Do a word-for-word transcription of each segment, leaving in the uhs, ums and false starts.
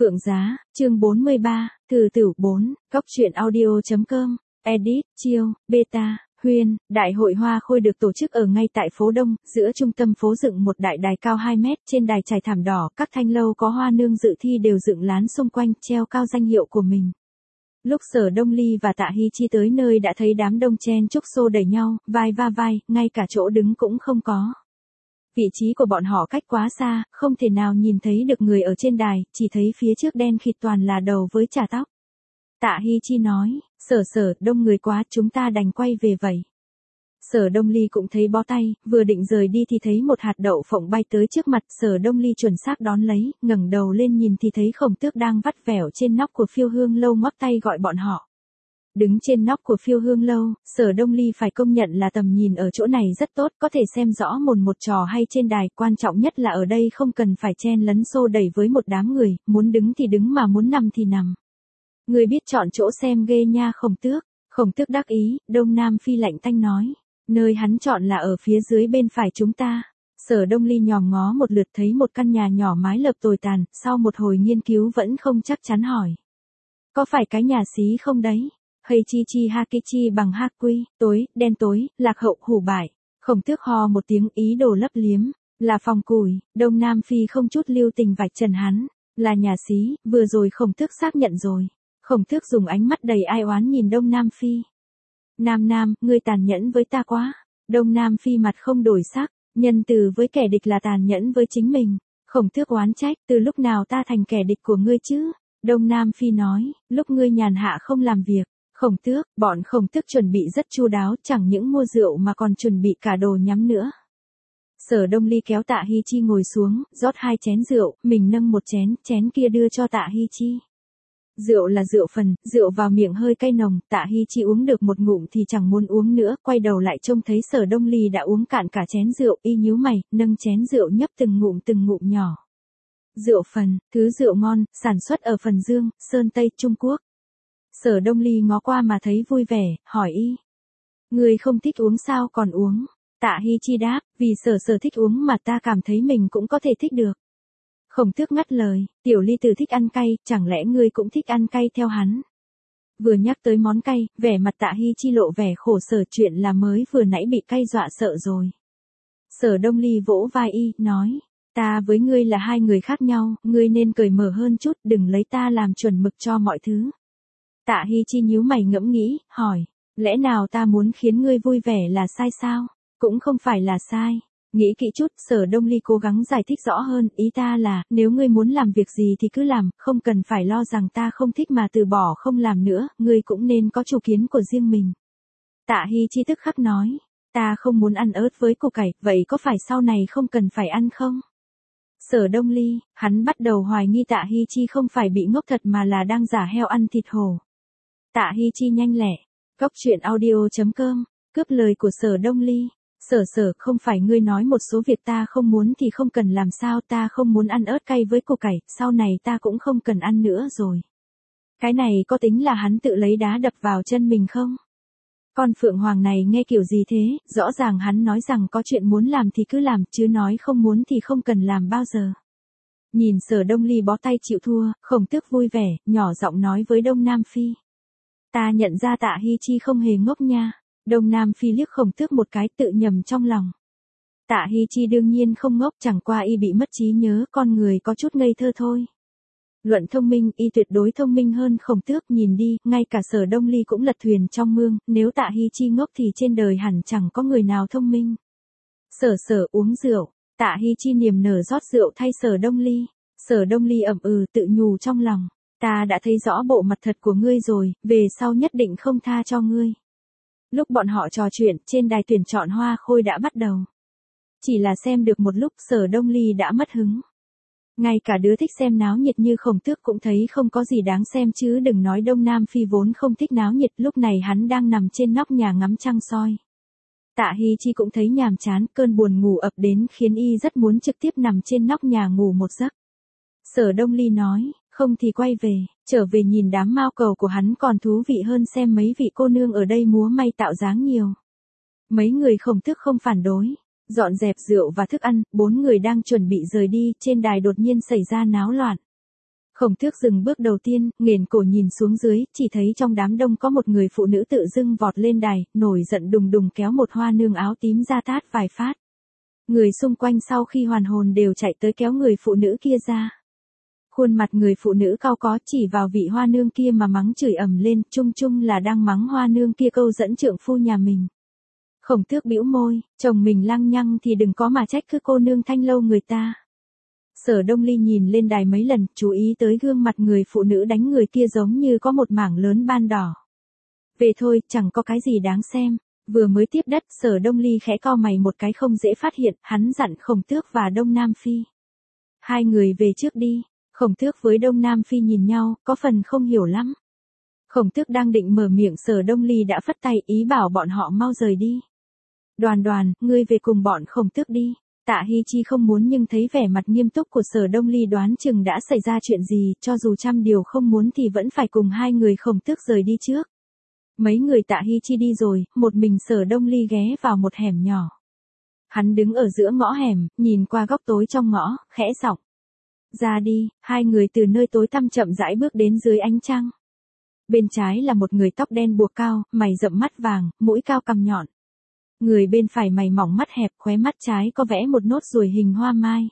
Phượng Giá, chương bốn mươi ba, Từ Tửu bốn, Cóc truyện audio chấm com, edit, chiêu, beta, Huyên, đại hội hoa khôi được tổ chức ở ngay tại phố Đông, giữa trung tâm phố dựng một đại đài cao hai mét, trên đài trải thảm đỏ, các thanh lâu có hoa nương dự thi đều dựng lán xung quanh, treo cao danh hiệu của mình. Lúc Sở Đông Ly và Tạ Hy Chi tới nơi đã thấy đám đông chen chúc xô đẩy nhau, vai va vai, ngay cả chỗ đứng cũng không có. Vị trí của bọn họ cách quá xa, không thể nào nhìn thấy được người ở trên đài, chỉ thấy phía trước đen khịt toàn là đầu với chả tóc. Tạ Hy Chi nói, Sở Sở, đông người quá, chúng ta đành quay về vậy. Sở Đông Ly cũng thấy bó tay, vừa định rời đi thì thấy một hạt đậu phộng bay tới trước mặt, Sở Đông Ly chuẩn xác đón lấy, ngẩng đầu lên nhìn thì thấy Khổng Tước đang vắt vẻo trên nóc của Phiêu Hương Lâu ngoắc tay gọi bọn họ. Đứng trên nóc của Phiêu Hương Lâu, Sở Đông Ly phải công nhận là tầm nhìn ở chỗ này rất tốt, có thể xem rõ mồn một trò hay trên đài, quan trọng nhất là ở đây không cần phải chen lấn xô đẩy với một đám người, muốn đứng thì đứng mà muốn nằm thì nằm. Người biết chọn chỗ xem ghê nha Khổng Tước. Khổng Tước đắc ý, Đông Nam Phi lạnh tanh nói, nơi hắn chọn là ở phía dưới bên phải chúng ta. Sở Đông Ly nhòm ngó một lượt thấy một căn nhà nhỏ mái lợp tồi tàn, sau một hồi nghiên cứu vẫn không chắc chắn hỏi. Có phải cái nhà xí không đấy? Hay chi chi ha ki chi bằng ha quy, tối, đen tối, lạc hậu hủ bại. Khổng Tước ho một tiếng ý đồ lấp liếm, là phòng củi. Đông Nam Phi không chút lưu tình vạch trần hắn, là nhà xí, vừa rồi Khổng Tước xác nhận rồi. Khổng Tước dùng ánh mắt đầy ai oán nhìn Đông Nam Phi. Nam Nam, ngươi tàn nhẫn với ta quá. Đông Nam Phi mặt không đổi sắc, nhân từ với kẻ địch là tàn nhẫn với chính mình. Khổng Tước oán trách, từ lúc nào ta thành kẻ địch của ngươi chứ? Đông Nam Phi nói, lúc ngươi nhàn hạ không làm việc. Khổng Tước, bọn Khổng Tước chuẩn bị rất chu đáo, chẳng những mua rượu mà còn chuẩn bị cả đồ nhắm nữa. Sở Đông Ly kéo Tạ Hy Chi ngồi xuống, rót hai chén rượu, mình nâng một chén, chén kia đưa cho Tạ Hy Chi. Rượu là rượu phần, rượu vào miệng hơi cay nồng, Tạ Hy Chi uống được một ngụm thì chẳng muốn uống nữa, quay đầu lại trông thấy Sở Đông Ly đã uống cạn cả chén rượu, y nhíu mày, nâng chén rượu nhấp từng ngụm từng ngụm nhỏ. Rượu phần, thứ rượu ngon, sản xuất ở Phần Dương, Sơn Tây, Trung Quốc. Sở Đông Ly ngó qua mà thấy vui vẻ, hỏi y. Người không thích uống sao còn uống? Tạ Hy Chi đáp, vì Sở Sở thích uống mà ta cảm thấy mình cũng có thể thích được. Khổng Tước ngắt lời, Tiểu Ly Tử thích ăn cay, chẳng lẽ ngươi cũng thích ăn cay theo hắn? Vừa nhắc tới món cay, vẻ mặt Tạ Hy Chi lộ vẻ khổ sở, chuyện là mới vừa nãy bị cay dọa sợ rồi. Sở Đông Ly vỗ vai y, nói, ta với ngươi là hai người khác nhau, ngươi nên cởi mở hơn chút, đừng lấy ta làm chuẩn mực cho mọi thứ. Tạ Hy Chi nhíu mày ngẫm nghĩ, hỏi, lẽ nào ta muốn khiến ngươi vui vẻ là sai sao? Cũng không phải là sai. Nghĩ kỹ chút, Sở Đông Ly cố gắng giải thích rõ hơn, ý ta là, nếu ngươi muốn làm việc gì thì cứ làm, không cần phải lo rằng ta không thích mà từ bỏ không làm nữa, ngươi cũng nên có chủ kiến của riêng mình. Tạ Hy Chi tức khắc nói, ta không muốn ăn ớt với củ cải, vậy có phải sau này không cần phải ăn không? Sở Đông Ly, hắn bắt đầu hoài nghi Tạ Hy Chi không phải bị ngốc thật mà là đang giả heo ăn thịt hổ. Tạ Hy Chi nhanh lẹ, Cóc truyện audio chấm com, cướp lời của Sở Đông Ly. Sở Sở, không phải ngươi nói một số việc ta không muốn thì không cần làm sao, ta không muốn ăn ớt cay với củ cải, sau này ta cũng không cần ăn nữa rồi. Cái này có tính là hắn tự lấy đá đập vào chân mình không? Con Phượng Hoàng này nghe kiểu gì thế, rõ ràng hắn nói rằng có chuyện muốn làm thì cứ làm, chứ nói không muốn thì không cần làm bao giờ. Nhìn Sở Đông Ly bó tay chịu thua, Khổng Tước vui vẻ, nhỏ giọng nói với Đông Nam Phi. Ta nhận ra Tạ Hy Chi không hề ngốc nha. Đông Nam Phi liếc Khổng Tước một cái, tự nhầm trong lòng. Tạ Hy Chi đương nhiên không ngốc, chẳng qua y bị mất trí nhớ, con người có chút ngây thơ thôi. Luận thông minh, y tuyệt đối thông minh hơn Khổng Tước, nhìn đi, ngay cả Sở Đông Ly cũng lật thuyền trong mương, nếu Tạ Hy Chi ngốc thì trên đời hẳn chẳng có người nào thông minh. Sở Sở uống rượu, Tạ Hy Chi niềm nở rót rượu thay Sở Đông Ly. Sở Đông Ly ậm ừ tự nhủ trong lòng, ta đã thấy rõ bộ mặt thật của ngươi rồi, về sau nhất định không tha cho ngươi. Lúc bọn họ trò chuyện, trên đài tuyển chọn hoa khôi đã bắt đầu. Chỉ là xem được một lúc, Sở Đông Ly đã mất hứng. Ngay cả đứa thích xem náo nhiệt như Khổng Tước cũng thấy không có gì đáng xem, chứ đừng nói Đông Nam Phi vốn không thích náo nhiệt, lúc này hắn đang nằm trên nóc nhà ngắm trăng soi. Tạ Hy Chi cũng thấy nhàm chán, cơn buồn ngủ ập đến khiến y rất muốn trực tiếp nằm trên nóc nhà ngủ một giấc. Sở Đông Ly nói, không thì quay về, trở về nhìn đám mao cầu của hắn còn thú vị hơn xem mấy vị cô nương ở đây múa may tạo dáng nhiều. Mấy người Khổng Tước không phản đối, dọn dẹp rượu và thức ăn, bốn người đang chuẩn bị rời đi, trên đài đột nhiên xảy ra náo loạn. Khổng Tước dừng bước đầu tiên, nghển cổ nhìn xuống dưới, chỉ thấy trong đám đông có một người phụ nữ tự dưng vọt lên đài, nổi giận đùng đùng kéo một hoa nương áo tím ra tát vài phát. Người xung quanh sau khi hoàn hồn đều chạy tới kéo người phụ nữ kia ra. Khuôn mặt người phụ nữ cau có, chỉ vào vị hoa nương kia mà mắng chửi ầm lên, chung chung là đang mắng hoa nương kia câu dẫn trượng phu nhà mình. Khổng Tước bĩu môi, chồng mình lăng nhăng thì đừng có mà trách cứ cô nương thanh lâu người ta. Sở Đông Ly nhìn lên đài mấy lần, chú ý tới gương mặt người phụ nữ đánh người kia giống như có một mảng lớn ban đỏ. Về thôi, chẳng có cái gì đáng xem. Vừa mới tiếp đất, Sở Đông Ly khẽ cau mày một cái không dễ phát hiện, hắn dặn Khổng Tước và Đông Nam Phi. Hai người về trước đi. Khổng Tước với Đông Nam Phi nhìn nhau, có phần không hiểu lắm. Khổng Tước đang định mở miệng, Sở Đông Ly đã phất tay ý bảo bọn họ mau rời đi. Đoàn đoàn, ngươi về cùng bọn Khổng Tước đi. Tạ Hy Chi không muốn nhưng thấy vẻ mặt nghiêm túc của Sở Đông Ly đoán chừng đã xảy ra chuyện gì, cho dù trăm điều không muốn thì vẫn phải cùng hai người Khổng Tước rời đi trước. Mấy người Tạ Hy Chi đi rồi, một mình Sở Đông Ly ghé vào một hẻm nhỏ. Hắn đứng ở giữa ngõ hẻm, nhìn qua góc tối trong ngõ, khẽ giọng. Ra đi, hai người từ nơi tối tăm chậm rãi bước đến dưới ánh trăng. Bên trái là một người tóc đen buộc cao, mày rậm mắt vàng, mũi cao cằm nhọn. Người bên phải mày mỏng mắt hẹp, khóe mắt trái có vẽ một nốt ruồi hình hoa mai.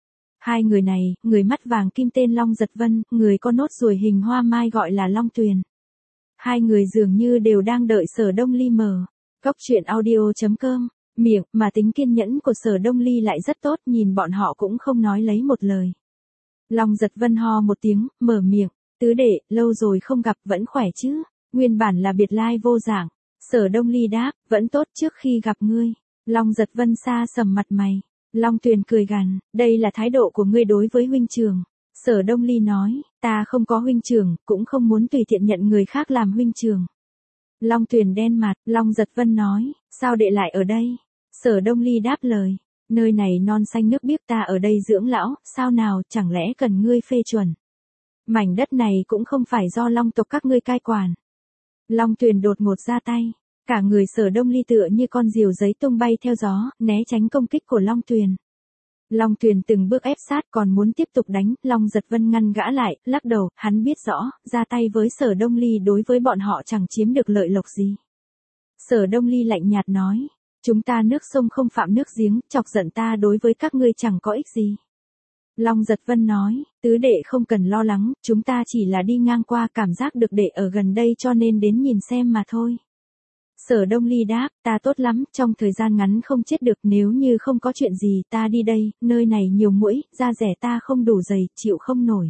Hai người này, người mắt vàng kim tên Long Giật Vân, người có nốt ruồi hình hoa mai gọi là Long Tuyền. Hai người dường như đều đang đợi Sở Đông Ly mở. Góc truyện audio chấm com, miệng, mà tính kiên nhẫn của Sở Đông Ly lại rất tốt, nhìn bọn họ cũng không nói lấy một lời. Long Giật Vân ho một tiếng, mở miệng, tứ đệ, lâu rồi không gặp, vẫn khỏe chứ, nguyên bản là biệt lai vô dạng. Sở Đông Ly đáp, vẫn tốt trước khi gặp ngươi. Long Giật Vân xa sầm mặt mày. Long Tuyền cười gằn, đây là thái độ của ngươi đối với huynh trưởng. Sở Đông Ly nói, ta không có huynh trưởng, cũng không muốn tùy tiện nhận người khác làm huynh trưởng. Long Tuyền đen mặt, Long Giật Vân nói, sao đệ lại ở đây? Sở Đông Ly đáp lời, nơi này non xanh nước biếc, ta ở đây dưỡng lão, sao nào, chẳng lẽ cần ngươi phê chuẩn? Mảnh đất này cũng không phải do Long tộc các ngươi cai quản. Long Tuyền đột ngột ra tay, cả người Sở Đông Ly tựa như con diều giấy tung bay theo gió, né tránh công kích của Long Tuyền. Long Tuyền từng bước ép sát còn muốn tiếp tục đánh, Long Giật Vân ngăn gã lại, lắc đầu, hắn biết rõ, ra tay với Sở Đông Ly đối với bọn họ chẳng chiếm được lợi lộc gì. Sở Đông Ly lạnh nhạt nói, chúng ta nước sông không phạm nước giếng, chọc giận ta đối với các ngươi chẳng có ích gì. Long Giật Vân nói, tứ đệ không cần lo lắng, chúng ta chỉ là đi ngang qua, cảm giác được đệ ở gần đây cho nên đến nhìn xem mà thôi. Sở Đông Ly đáp, ta tốt lắm, trong thời gian ngắn không chết được, nếu như không có chuyện gì ta đi đây, nơi này nhiều muỗi, da rẻ ta không đủ dày, chịu không nổi.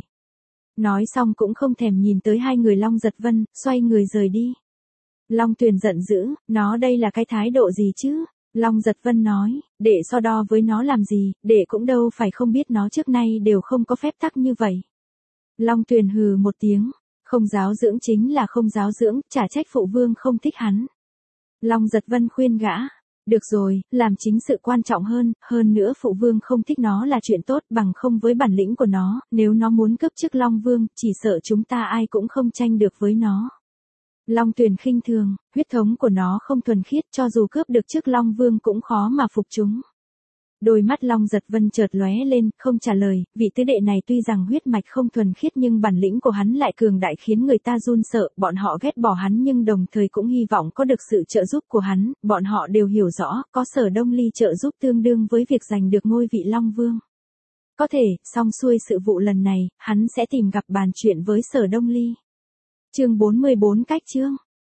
Nói xong cũng không thèm nhìn tới hai người Long Giật Vân, xoay người rời đi. Long Tuyền giận dữ, nó đây là cái thái độ gì chứ? Long Giật Vân nói, đệ so đo với nó làm gì, đệ cũng đâu phải không biết nó trước nay đều không có phép tắc như vậy. Long Tuyền hừ một tiếng, không giáo dưỡng chính là không giáo dưỡng, chả trách phụ vương không thích hắn. Long Giật Vân khuyên gã, được rồi, làm chính sự quan trọng hơn, hơn nữa phụ vương không thích nó là chuyện tốt, bằng không với bản lĩnh của nó, nếu nó muốn cướp chức Long Vương, chỉ sợ chúng ta ai cũng không tranh được với nó. Long Tuyền khinh thường, huyết thống của nó không thuần khiết, cho dù cướp được chức Long Vương cũng khó mà phục chúng. Đôi mắt Long Giật Vân chợt lóe lên, không trả lời, vị tứ đệ này tuy rằng huyết mạch không thuần khiết nhưng bản lĩnh của hắn lại cường đại khiến người ta run sợ, bọn họ ghét bỏ hắn nhưng đồng thời cũng hy vọng có được sự trợ giúp của hắn, bọn họ đều hiểu rõ, có Sở Đông Ly trợ giúp tương đương với việc giành được ngôi vị Long Vương. Có thể, xong xuôi sự vụ lần này, hắn sẽ tìm gặp bàn chuyện với Sở Đông Ly. Chương bốn mươi bốn cách chương